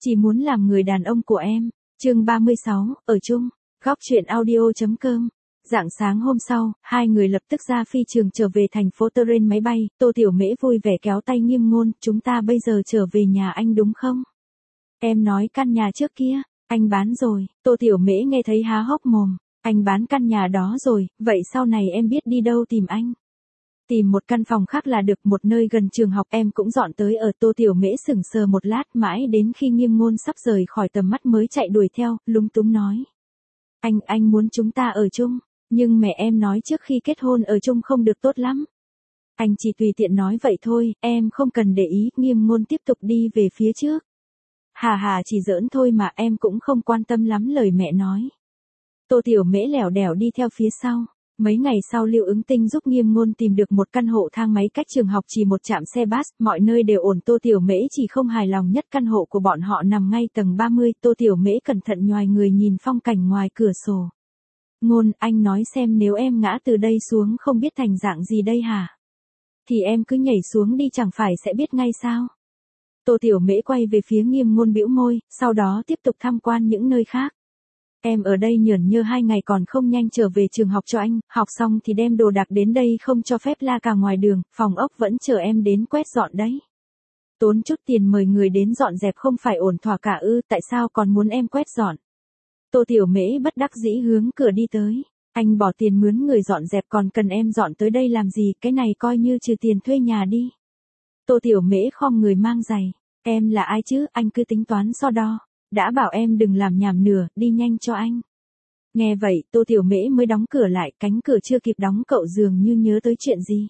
Chỉ muốn làm người đàn ông của em. Chương 36, ở chung. Góc truyện audio.com. Rạng sáng hôm sau, hai người lập tức ra phi trường trở về thành phố Turin máy bay. Tô Tiểu Mễ vui vẻ kéo tay Nghiêm Ngôn, chúng ta bây giờ trở về nhà anh đúng không? Em nói căn nhà trước kia, anh bán rồi. Tô Tiểu Mễ nghe thấy há hốc mồm. Anh bán căn nhà đó rồi, vậy sau này em biết đi đâu tìm anh? Tìm một căn phòng khác là được, một nơi gần trường học em cũng dọn tới ở. Tô Tiểu Mễ sững sờ một lát, mãi đến khi Nghiêm Ngôn sắp rời khỏi tầm mắt mới chạy đuổi theo, lúng túng nói. Anh muốn chúng ta ở chung, nhưng mẹ em nói trước khi kết hôn ở chung không được tốt lắm. Anh chỉ tùy tiện nói vậy thôi, em không cần để ý. Nghiêm Ngôn tiếp tục đi về phía trước. Hà chỉ giỡn thôi mà, em cũng không quan tâm lắm lời mẹ nói. Tô Tiểu Mễ lẻo đẻo đi theo phía sau. Mấy ngày sau Lưu Ứng Tinh giúp Nghiêm Ngôn tìm được một căn hộ thang máy cách trường học chỉ một trạm xe bus, mọi nơi đều ổn. Tô Tiểu Mễ chỉ không hài lòng nhất căn hộ của bọn họ nằm ngay tầng 30. Tô Tiểu Mễ cẩn thận nhoài người nhìn phong cảnh ngoài cửa sổ. Ngôn, anh nói xem nếu em ngã từ đây xuống không biết thành dạng gì đây hả? Thì em cứ nhảy xuống đi chẳng phải sẽ biết ngay sao? Tô Tiểu Mễ quay về phía Nghiêm Ngôn bĩu môi, sau đó tiếp tục tham quan những nơi khác. Em ở đây nhởn nhơ 2 ngày còn không nhanh trở về trường học cho anh, học xong thì đem đồ đạc đến đây, không cho phép la cà ngoài đường, phòng ốc vẫn chờ em đến quét dọn đấy. Tốn chút tiền mời người đến dọn dẹp không phải ổn thỏa cả ư, tại sao còn muốn em quét dọn? Tô Tiểu Mễ bất đắc dĩ hướng cửa đi tới. Anh bỏ tiền mướn người dọn dẹp còn cần em dọn tới đây làm gì, cái này coi như trừ tiền thuê nhà đi. Tô Tiểu Mễ khom người mang giày. Em là ai chứ, anh cứ tính toán so đo. Đã bảo em đừng làm nhảm nửa, đi nhanh cho anh. Nghe vậy, Tô Tiểu Mễ mới đóng cửa lại, cánh cửa chưa kịp đóng cậu dường như nhớ tới chuyện gì.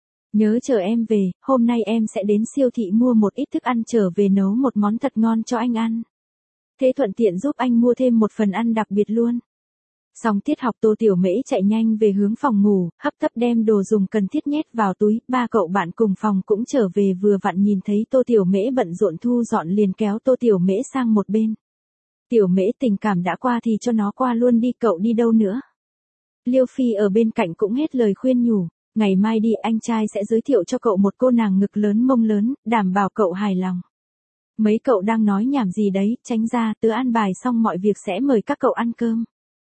Nhớ chờ em về, hôm nay em sẽ đến siêu thị mua một ít thức ăn trở về nấu một món thật ngon cho anh ăn. Thế thuận tiện giúp anh mua thêm một phần ăn đặc biệt luôn. Xong tiết học Tô Tiểu Mễ chạy nhanh về hướng phòng ngủ, hấp tấp đem đồ dùng cần thiết nhét vào túi. Ba cậu bạn cùng phòng cũng trở về vừa vặn nhìn thấy Tô Tiểu Mễ bận rộn thu dọn liền kéo Tô Tiểu Mễ sang một bên. Tiểu Mễ, tình cảm đã qua thì cho nó qua luôn đi, cậu đi đâu nữa? Liêu Phi ở bên cạnh cũng hết lời khuyên nhủ, ngày mai đi anh trai sẽ giới thiệu cho cậu một cô nàng ngực lớn mông lớn, đảm bảo cậu hài lòng. Mấy cậu đang nói nhảm gì đấy, tránh ra, tớ an bài xong mọi việc sẽ mời các cậu ăn cơm.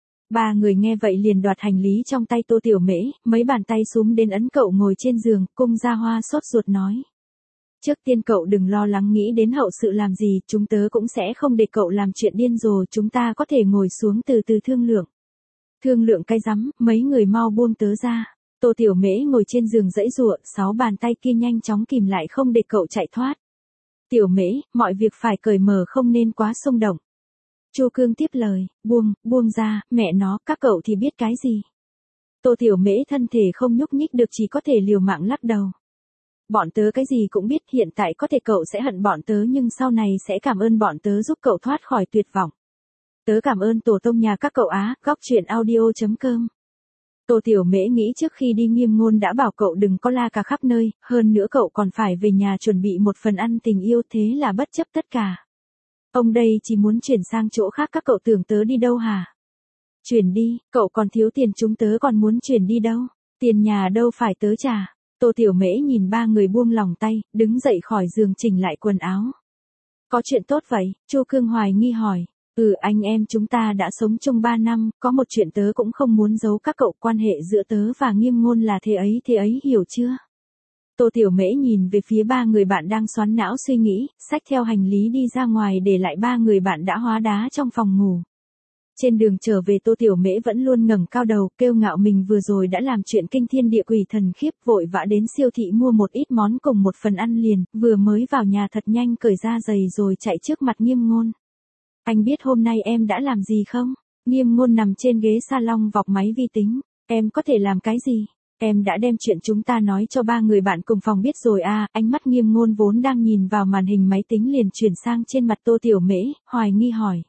Ba người nghe vậy liền đoạt hành lý trong tay Tô Tiểu Mễ, mấy bàn tay súm đến ấn cậu ngồi trên giường. Cung Gia Hoa sốt ruột nói. Trước tiên cậu đừng lo lắng nghĩ đến hậu sự làm gì, chúng tớ cũng sẽ không để cậu làm chuyện điên rồ, chúng ta có thể ngồi xuống từ từ thương lượng. Thương lượng cái rắm, mấy người mau buông tớ ra. Tô Tiểu Mễ ngồi trên giường giãy giụa, 6 bàn tay kia nhanh chóng kìm lại không để cậu chạy thoát. Tiểu Mễ, mọi việc phải cởi mở không nên quá xung động. Chu Cương tiếp lời, buông ra, mẹ nó, các cậu thì biết cái gì. Tô Tiểu Mễ thân thể không nhúc nhích được, chỉ có thể liều mạng lắc đầu. Bọn tớ cái gì cũng biết, hiện tại có thể cậu sẽ hận bọn tớ nhưng sau này sẽ cảm ơn bọn tớ giúp cậu thoát khỏi tuyệt vọng. Tớ cảm ơn tổ tông nhà các cậu á. Góc truyện audio.com. Tô Tiểu Mễ nghĩ trước khi đi Nghiêm Ngôn đã bảo cậu đừng có la cà khắp nơi, hơn nữa cậu còn phải về nhà chuẩn bị một phần ăn tình yêu, thế là bất chấp tất cả. Ông đây chỉ muốn chuyển sang chỗ khác, các cậu tưởng tớ đi đâu hả? Chuyển đi, cậu còn thiếu tiền, chúng tớ còn muốn chuyển đi đâu? Tiền nhà đâu phải tớ trả. Tô Tiểu Mễ nhìn ba người buông lòng tay, đứng dậy khỏi giường chỉnh lại quần áo. Có chuyện tốt vậy? Chu Cương hoài nghi hỏi. Anh em chúng ta đã sống chung 3 năm, có một chuyện tớ cũng không muốn giấu các cậu, quan hệ giữa tớ và Nghiêm Ngôn là thế ấy hiểu chưa? Tô Tiểu Mễ nhìn về phía ba người bạn đang xoắn não suy nghĩ, xách theo hành lý đi ra ngoài để lại ba người bạn đã hóa đá trong phòng ngủ. Trên đường trở về Tô Tiểu Mễ vẫn luôn ngẩng cao đầu, kiêu ngạo mình vừa rồi đã làm chuyện kinh thiên địa quỷ thần khiếp, vội vã đến siêu thị mua một ít món cùng một phần ăn liền, vừa mới vào nhà thật nhanh cởi ra giày rồi chạy trước mặt Nghiêm Ngôn. Anh biết hôm nay em đã làm gì không? Nghiêm Ngôn nằm trên ghế salon vọc máy vi tính. Em có thể làm cái gì? Em đã đem chuyện chúng ta nói cho ba người bạn cùng phòng biết rồi à. Ánh mắt Nghiêm Ngôn vốn đang nhìn vào màn hình máy tính liền chuyển sang trên mặt Tô Tiểu Mễ, hoài nghi hỏi.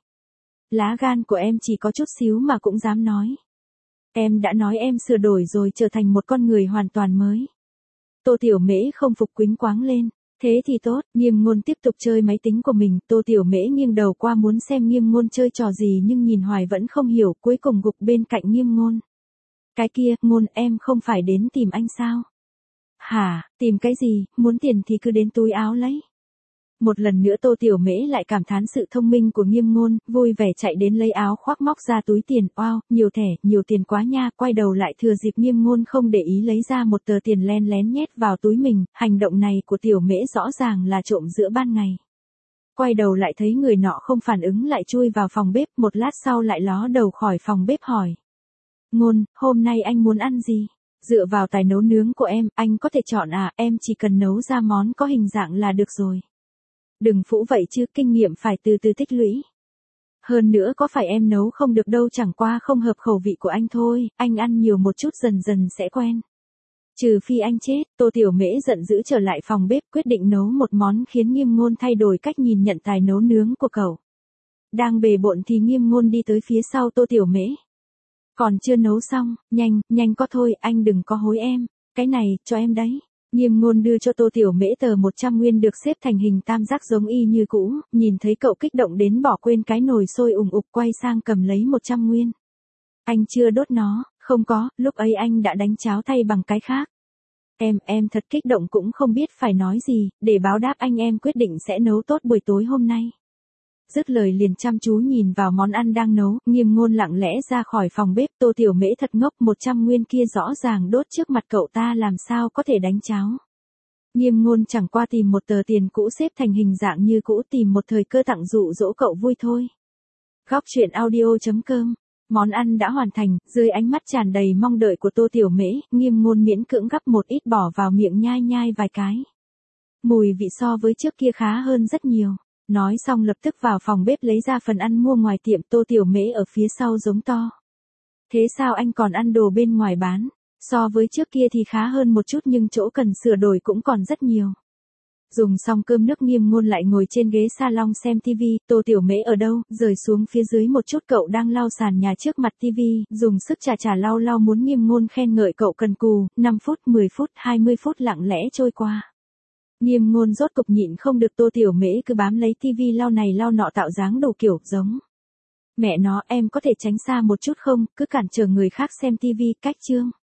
Lá gan của em chỉ có chút xíu mà cũng dám nói. Em đã nói em sửa đổi rồi, trở thành một con người hoàn toàn mới. Tô Tiểu Mễ không phục, quýnh quáng lên. Thế thì tốt. Nghiêm Ngôn tiếp tục chơi máy tính của mình. Tô Tiểu Mễ nghiêng đầu qua muốn xem Nghiêm Ngôn chơi trò gì nhưng nhìn hoài vẫn không hiểu, cuối cùng gục bên cạnh Nghiêm Ngôn. Cái kia, Ngôn, em không phải đến tìm anh sao? Hả, tìm cái gì, muốn tiền thì cứ đến túi áo lấy. Một lần nữa Tô Tiểu Mễ lại cảm thán sự thông minh của Nghiêm Ngôn, vui vẻ chạy đến lấy áo khoác móc ra túi tiền, wow, nhiều thẻ, nhiều tiền quá nha, quay đầu lại thừa dịp Nghiêm Ngôn không để ý lấy ra một tờ tiền len lén nhét vào túi mình, hành động này của Tiểu Mễ rõ ràng là trộm giữa ban ngày. Quay đầu lại thấy người nọ không phản ứng lại chui vào phòng bếp, một lát sau lại ló đầu khỏi phòng bếp hỏi. Ngôn, hôm nay anh muốn ăn gì? Dựa vào tài nấu nướng của em, anh có thể chọn à, em chỉ cần nấu ra món có hình dạng là được rồi. Đừng phũ vậy chứ, kinh nghiệm phải từ từ tích lũy. Hơn nữa có phải em nấu không được đâu, chẳng qua không hợp khẩu vị của anh thôi, anh ăn nhiều một chút dần dần sẽ quen. Trừ phi anh chết, Tô Tiểu Mễ giận dữ trở lại phòng bếp quyết định nấu một món khiến Nghiêm Ngôn thay đổi cách nhìn nhận tài nấu nướng của cậu. Đang bề bộn thì Nghiêm Ngôn đi tới phía sau Tô Tiểu Mễ. Còn chưa nấu xong, nhanh có thôi, anh đừng có hối em, cái này, cho em đấy. Nghiêm Ngôn đưa cho Tô Tiểu Mễ tờ 100 nguyên được xếp thành hình tam giác giống y như cũ, nhìn thấy cậu kích động đến bỏ quên cái nồi sôi ùng ục quay sang cầm lấy 100 nguyên. Anh chưa đốt nó, không có, lúc ấy anh đã đánh cháo thay bằng cái khác. Em thật kích động cũng không biết phải nói gì, để báo đáp anh em quyết định sẽ nấu tốt buổi tối hôm nay. Dứt lời liền chăm chú nhìn vào món ăn đang nấu, Nghiêm Ngôn lặng lẽ ra khỏi phòng bếp, Tô Tiểu Mễ thật ngốc, 100 nguyên kia rõ ràng đốt trước mặt cậu ta làm sao có thể đánh cháo. Nghiêm Ngôn chẳng qua tìm một tờ tiền cũ xếp thành hình dạng như cũ, tìm một thời cơ tặng dụ dỗ cậu vui thôi. Góc truyện audio.com. Món ăn đã hoàn thành, dưới ánh mắt tràn đầy mong đợi của Tô Tiểu Mễ, Nghiêm Ngôn miễn cưỡng gắp một ít bỏ vào miệng nhai nhai vài cái. Mùi vị so với trước kia khá hơn rất nhiều. Nói xong lập tức vào phòng bếp lấy ra phần ăn mua ngoài tiệm, Tô Tiểu Mễ ở phía sau giống to. Thế sao anh còn ăn đồ bên ngoài bán? So với trước kia thì khá hơn một chút nhưng chỗ cần sửa đổi cũng còn rất nhiều. Dùng xong cơm nước Nghiêm Ngôn lại ngồi trên ghế salon xem tivi, Tô Tiểu Mễ ở đâu, rời xuống phía dưới một chút, cậu đang lau sàn nhà trước mặt tivi, dùng sức chà lau muốn Nghiêm Ngôn khen ngợi cậu cần cù, 5 phút, 10 phút, 20 phút lặng lẽ trôi qua. Nghiêm Ngôn rốt cục nhịn không được, Tô Tiểu Mễ cứ bám lấy tivi lau này lau nọ tạo dáng đủ kiểu giống. Mẹ nó, em có thể tránh xa một chút không, cứ cản trở người khác xem tivi, cách chương.